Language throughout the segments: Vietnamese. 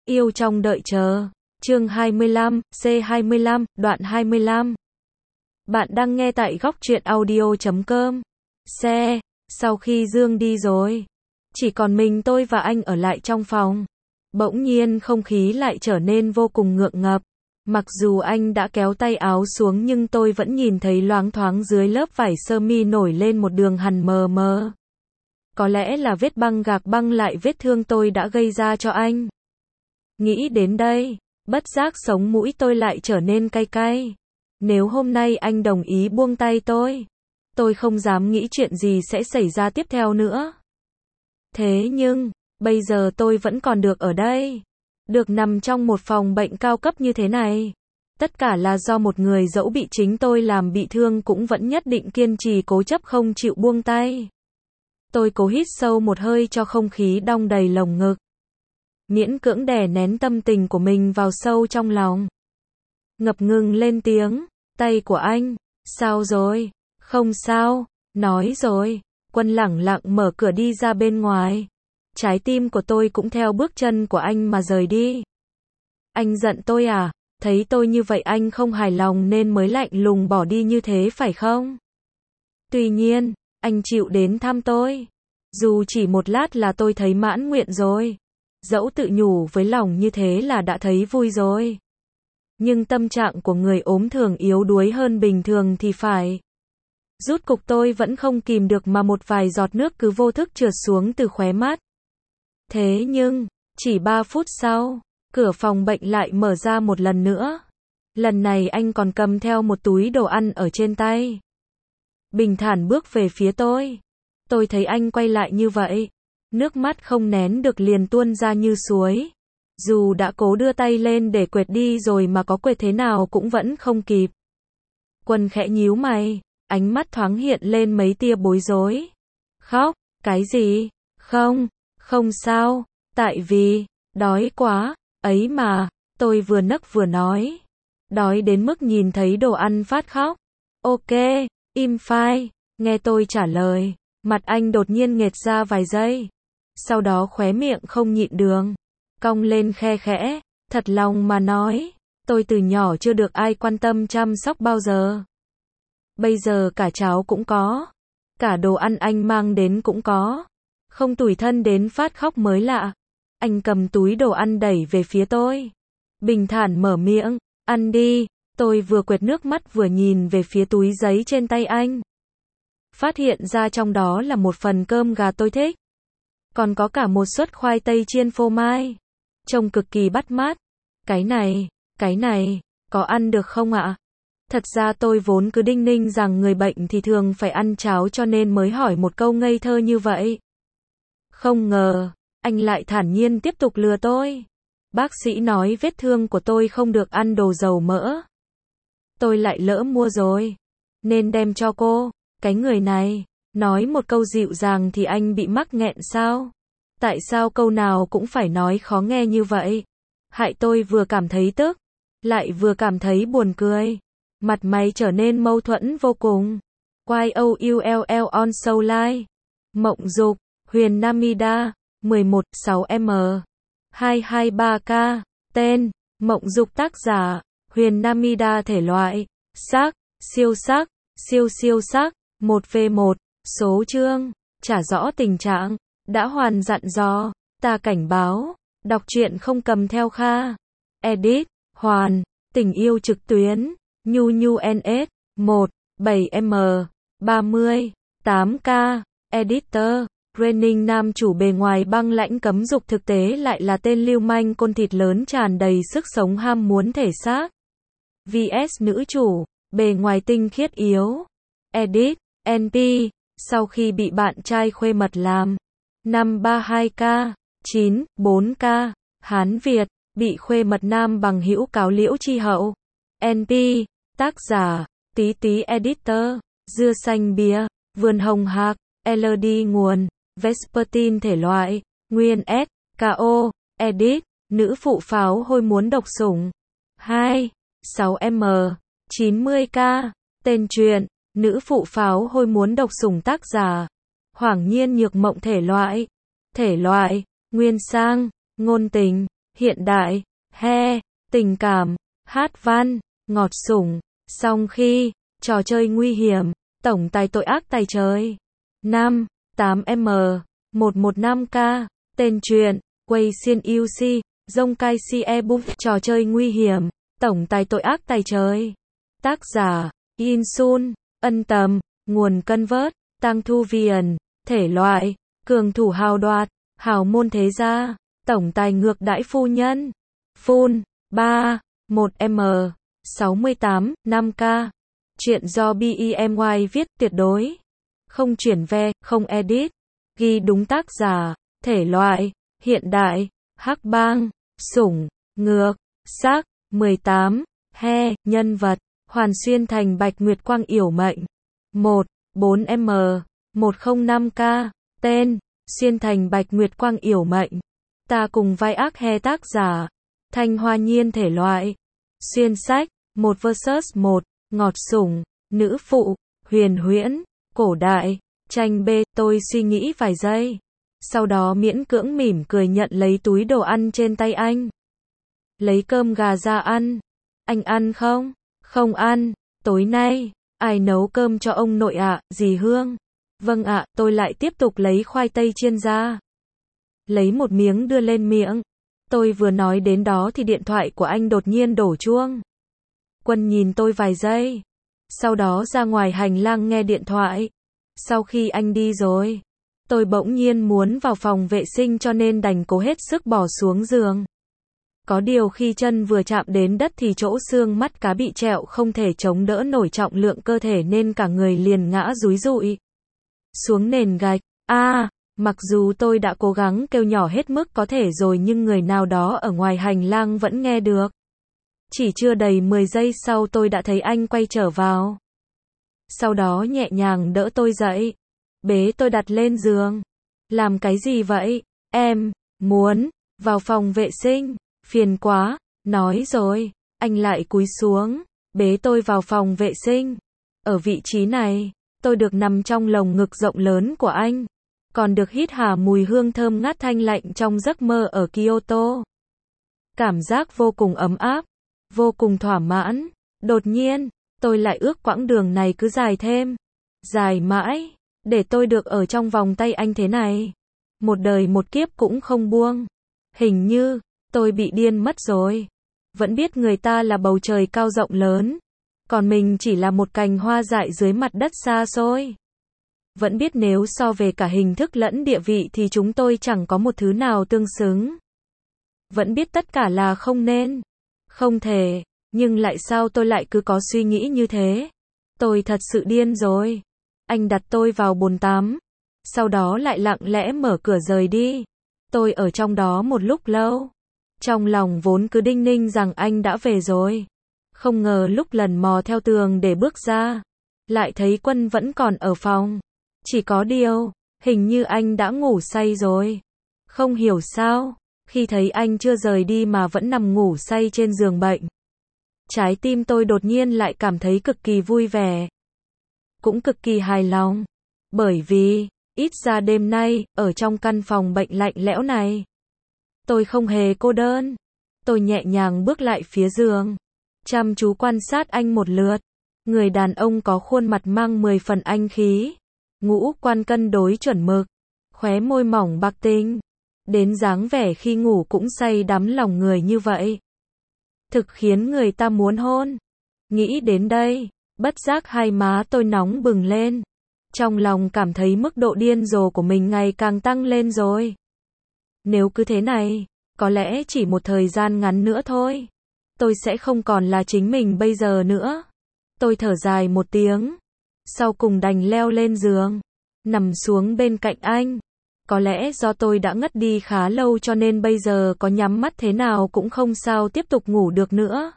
Yêu trong đợi chờ. Chương 25, C25, đoạn 25. Bạn đang nghe tại góc truyện audio.com. Sau khi Dương đi rồi, chỉ còn mình tôi và anh ở lại trong phòng. Bỗng nhiên không khí lại trở nên vô cùng ngượng ngập. Mặc dù anh đã kéo tay áo xuống nhưng tôi vẫn nhìn thấy loáng thoáng dưới lớp vải sơ mi nổi lên một đường hằn mờ mờ. Có lẽ là vết băng gạc băng lại vết thương tôi đã gây ra cho anh. Nghĩ đến đây, bất giác sống mũi tôi lại trở nên cay cay. Nếu hôm nay anh đồng ý buông tay tôi không dám nghĩ chuyện gì sẽ xảy ra tiếp theo nữa. Thế nhưng, bây giờ tôi vẫn còn được ở đây. Được nằm trong một phòng bệnh cao cấp như thế này. Tất cả là do một người dẫu bị chính tôi làm bị thương cũng vẫn nhất định kiên trì cố chấp không chịu buông tay. Tôi cố hít sâu một hơi cho không khí đong đầy lồng ngực. Miễn cưỡng đè nén tâm tình của mình vào sâu trong lòng. Ngập ngừng lên tiếng, tay của anh, sao rồi? Không sao, nói rồi. Quân lẳng lặng mở cửa đi ra bên ngoài. Trái tim của tôi cũng theo bước chân của anh mà rời đi. Anh giận tôi à? Thấy tôi như vậy anh không hài lòng nên mới lạnh lùng bỏ đi như thế phải không? Tuy nhiên, anh chịu đến thăm tôi. Dù chỉ một lát là tôi thấy mãn nguyện rồi. Dẫu tự nhủ với lòng như thế là đã thấy vui rồi. Nhưng tâm trạng của người ốm thường yếu đuối hơn bình thường thì phải. Rút cục tôi vẫn không kìm được mà một vài giọt nước cứ vô thức trượt xuống từ khóe mắt. Thế nhưng, chỉ 3 phút sau, cửa phòng bệnh lại mở ra một lần nữa. Lần này anh còn cầm theo một túi đồ ăn ở trên tay. Bình thản bước về phía tôi. Tôi thấy anh quay lại như vậy. Nước mắt không nén được liền tuôn ra như suối. Dù đã cố đưa tay lên để quệt đi rồi mà có quệt thế nào cũng vẫn không kịp. Quân khẽ nhíu mày, ánh mắt thoáng hiện lên mấy tia bối rối. Khóc, cái gì? Không sao, tại vì, đói quá, ấy mà, tôi vừa nấc vừa nói. Đói đến mức nhìn thấy đồ ăn phát khóc. Ok, im phai, nghe tôi trả lời. Mặt anh đột nhiên nghệt ra vài giây. Sau đó khóe miệng không nhịn được, cong lên khe khẽ, thật lòng mà nói, tôi từ nhỏ chưa được ai quan tâm chăm sóc bao giờ. Bây giờ cả cháo cũng có, cả đồ ăn anh mang đến cũng có, không tủi thân đến phát khóc mới lạ. Anh cầm túi đồ ăn đẩy về phía tôi, bình thản mở miệng, ăn đi. Tôi vừa quệt nước mắt vừa nhìn về phía túi giấy trên tay anh. Phát hiện ra trong đó là một phần cơm gà tôi thích. Còn có cả một suất khoai tây chiên phô mai. Trông cực kỳ bắt mắt. Cái này, có ăn được không ạ? Thật ra tôi vốn cứ đinh ninh rằng người bệnh thì thường phải ăn cháo cho nên mới hỏi một câu ngây thơ như vậy. Không ngờ, anh lại thản nhiên tiếp tục lừa tôi. Bác sĩ nói vết thương của tôi không được ăn đồ dầu mỡ. Tôi lại lỡ mua rồi. Nên đem cho cô. Cái người này, nói một câu dịu dàng thì anh bị mắc nghẹn sao? Tại sao câu nào cũng phải nói khó nghe như vậy? Hại tôi vừa cảm thấy tức, lại vừa cảm thấy buồn cười. Mặt mày trở nên mâu thuẫn vô cùng. YOULL on Soul Live. Mộng Dục, Huyền Namida, 11, 6M, 223K. Tên, Mộng Dục. Tác giả, Huyền Namida. Thể loại, sắc, siêu sắc, 1v1. Số chương, trả rõ tình trạng, đã hoàn dặn dò, ta cảnh báo, đọc truyện không cầm theo Kha. Edit, Hoàn, tình yêu trực tuyến, Nhu NS, 1, 7M, 30, 8K, Editor, Training. Nam chủ bề ngoài băng lãnh cấm dục thực tế lại là tên lưu manh côn thịt lớn tràn đầy sức sống ham muốn thể xác. VS nữ chủ, bề ngoài tinh khiết yếu. Edit, NP, sau khi bị bạn trai khuê mật làm 532K, 94K, Hán Việt, bị khuê mật nam bằng hữu cáo liễu chi hậu. NP, tác giả, tí tí. Editor, dưa xanh bia, vườn hồng hạc, LD. Nguồn, Vespertine. Thể loại, nguyên S, KO. Edit, nữ phụ pháo hôi muốn độc sủng. 2, 6M, 90K. Tên truyện, nữ phụ pháo hôi muốn độc sủng. Tác giả, Hoàng Nhiên Nhược Mộng. Thể loại, nguyên sang, ngôn tình, hiện đại, he, tình cảm, hát văn, ngọt sủng, song khi, trò chơi nguy hiểm, tổng tài tội ác tài trời. 5, 8M, 115K, tên truyện, Wei Xian UC, Zhongkai Si Ebook, trò chơi nguy hiểm, tổng tài tội ác tài trời. Tác giả, Yin Sun, ân tầm, nguồn Convert, Tăng Thu Viền, thể loại, cường thủ hào đoạt, hào môn thế gia, tổng tài ngược đãi phu nhân. Full, 3, 1M, 68, 5K. Chuyện do BEMY viết tuyệt đối. Không chuyển ve, không edit. Ghi đúng tác giả, thể loại, hiện đại, hắc bang, sủng, ngược, sắc, 18, he, nhân vật, Hoàn Xuyên Thành Bạch Nguyệt Quang yểu mệnh. 1, 4M, 105K, tên, Xuyên Thành Bạch Nguyệt Quang yểu mệnh. Ta cùng vai ác he tác giả, Thanh Hoa Nhiên thể loại, xuyên sách, 1 vs 1, ngọt sủng, nữ phụ, huyền huyễn, cổ đại, tranh B, tôi suy nghĩ vài giây. Sau đó miễn cưỡng mỉm cười nhận lấy túi đồ ăn trên tay anh. Lấy cơm gà ra ăn. Anh ăn không? Không ăn. Tối nay, ai nấu cơm cho ông nội ạ? Dì Hương. Vâng ạ, tôi lại tiếp tục lấy khoai tây chiên ra. Lấy một miếng đưa lên miệng. Tôi vừa nói đến đó thì điện thoại của anh đột nhiên đổ chuông. Quân nhìn tôi vài giây. Sau đó ra ngoài hành lang nghe điện thoại. Sau khi anh đi rồi, tôi bỗng nhiên muốn vào phòng vệ sinh cho nên đành cố hết sức bỏ xuống giường. Có điều khi chân vừa chạm đến đất thì chỗ xương mắt cá bị trẹo không thể chống đỡ nổi trọng lượng cơ thể nên cả người liền ngã dúi dụi xuống nền gạch. Mặc dù tôi đã cố gắng kêu nhỏ hết mức có thể rồi nhưng người nào đó ở ngoài hành lang vẫn nghe được. Chỉ chưa đầy 10 giây sau tôi đã thấy anh quay trở vào. Sau đó nhẹ nhàng đỡ tôi dậy, bế tôi đặt lên giường. Làm cái gì vậy? Em muốn vào phòng vệ sinh. Phiền quá, nói rồi. Anh lại cúi xuống, bế tôi vào phòng vệ sinh. Ở vị trí này, tôi được nằm trong lồng ngực rộng lớn của anh, còn được hít hà mùi hương thơm ngát thanh lạnh trong giấc mơ ở Kyoto. Cảm giác vô cùng ấm áp, vô cùng thỏa mãn. Đột nhiên, tôi lại ước quãng đường này cứ dài thêm, dài mãi, để tôi được ở trong vòng tay anh thế này. Một đời một kiếp cũng không buông. Hình như, tôi bị điên mất rồi. Vẫn biết người ta là bầu trời cao rộng lớn, còn mình chỉ là một cành hoa dại dưới mặt đất xa xôi. Vẫn biết nếu so về cả hình thức lẫn địa vị thì chúng tôi chẳng có một thứ nào tương xứng. Vẫn biết tất cả là không nên, không thể, nhưng lại sao tôi lại cứ có suy nghĩ như thế? Tôi thật sự điên rồi. Anh đặt tôi vào bồn tắm, sau đó lại lặng lẽ mở cửa rời đi. Tôi ở trong đó một lúc lâu. Trong lòng vốn cứ đinh ninh rằng anh đã về rồi. Không ngờ lúc lần mò theo tường để bước ra, lại thấy Quân vẫn còn ở phòng. Chỉ có điều, hình như anh đã ngủ say rồi. Không hiểu sao, khi thấy anh chưa rời đi mà vẫn nằm ngủ say trên giường bệnh, trái tim tôi đột nhiên lại cảm thấy cực kỳ vui vẻ, cũng cực kỳ hài lòng. Bởi vì, ít ra đêm nay, ở trong căn phòng bệnh lạnh lẽo này, tôi không hề cô đơn. Tôi nhẹ nhàng bước lại phía giường, chăm chú quan sát anh một lượt. Người đàn ông có khuôn mặt mang 10 phần anh khí, ngũ quan cân đối chuẩn mực, khóe môi mỏng bạc tinh, đến dáng vẻ khi ngủ cũng say đắm lòng người như vậy, thực khiến người ta muốn hôn. Nghĩ đến đây, bất giác hai má tôi nóng bừng lên. Trong lòng cảm thấy mức độ điên rồ của mình ngày càng tăng lên rồi. Nếu cứ thế này, có lẽ chỉ một thời gian ngắn nữa thôi, tôi sẽ không còn là chính mình bây giờ nữa. Tôi thở dài một tiếng, sau cùng đành leo lên giường, nằm xuống bên cạnh anh. Có lẽ do tôi đã ngất đi khá lâu cho nên bây giờ có nhắm mắt thế nào cũng không sao tiếp tục ngủ được nữa.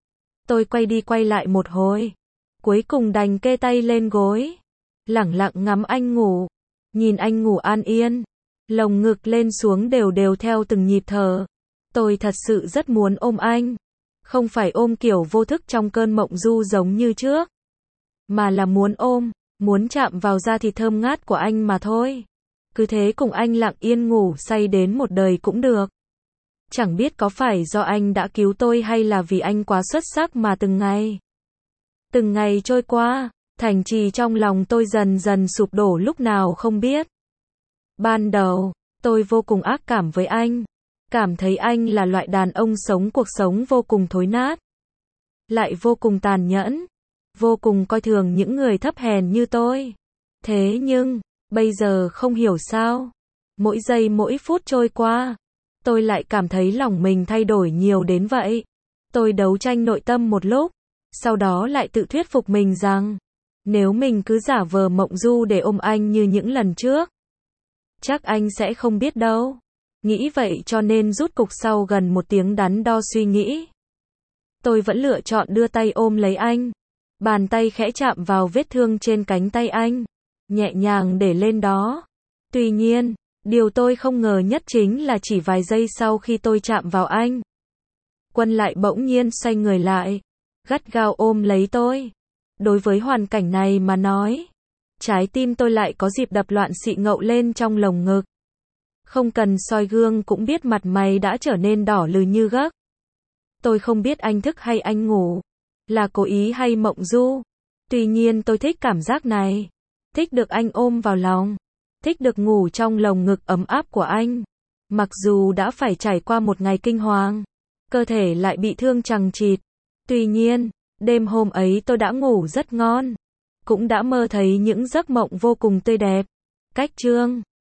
Tôi quay đi quay lại một hồi, cuối cùng đành kê tay lên gối, lẳng lặng ngắm anh ngủ, nhìn anh ngủ an yên, lồng ngực lên xuống đều đều theo từng nhịp thở. Tôi thật sự rất muốn ôm anh, không phải ôm kiểu vô thức trong cơn mộng du giống như trước, mà là muốn ôm, muốn chạm vào da thịt thơm ngát của anh mà thôi. Cứ thế cùng anh lặng yên ngủ say đến một đời cũng được. Chẳng biết có phải do anh đã cứu tôi hay là vì anh quá xuất sắc mà từng ngày trôi qua, thành trì trong lòng tôi dần dần sụp đổ lúc nào không biết. Ban đầu, tôi vô cùng ác cảm với anh, cảm thấy anh là loại đàn ông sống cuộc sống vô cùng thối nát, lại vô cùng tàn nhẫn, vô cùng coi thường những người thấp hèn như tôi. Thế nhưng, bây giờ không hiểu sao, mỗi giây mỗi phút trôi qua, tôi lại cảm thấy lòng mình thay đổi nhiều đến vậy. Tôi đấu tranh nội tâm một lúc, sau đó lại tự thuyết phục mình rằng, nếu mình cứ giả vờ mộng du để ôm anh như những lần trước, chắc anh sẽ không biết đâu. Nghĩ vậy cho nên rút cục sau gần 1 tiếng đắn đo suy nghĩ, tôi vẫn lựa chọn đưa tay ôm lấy anh. Bàn tay khẽ chạm vào vết thương trên cánh tay anh, nhẹ nhàng để lên đó. Tuy nhiên, điều tôi không ngờ nhất chính là chỉ vài giây sau khi tôi chạm vào anh, Quân lại bỗng nhiên xoay người lại, gắt gao ôm lấy tôi. Đối với hoàn cảnh này mà nói, trái tim tôi lại có dịp đập loạn xị ngậu lên trong lồng ngực. Không cần soi gương cũng biết mặt mày đã trở nên đỏ lừ như gấc. Tôi không biết anh thức hay anh ngủ, là cố ý hay mộng du. Tuy nhiên tôi thích cảm giác này, thích được anh ôm vào lòng, thích được ngủ trong lồng ngực ấm áp của anh. Mặc dù đã phải trải qua một ngày kinh hoàng, cơ thể lại bị thương chằng chịt. Tuy nhiên, đêm hôm ấy tôi đã ngủ rất ngon, cũng đã mơ thấy những giấc mộng vô cùng tươi đẹp. Cách chương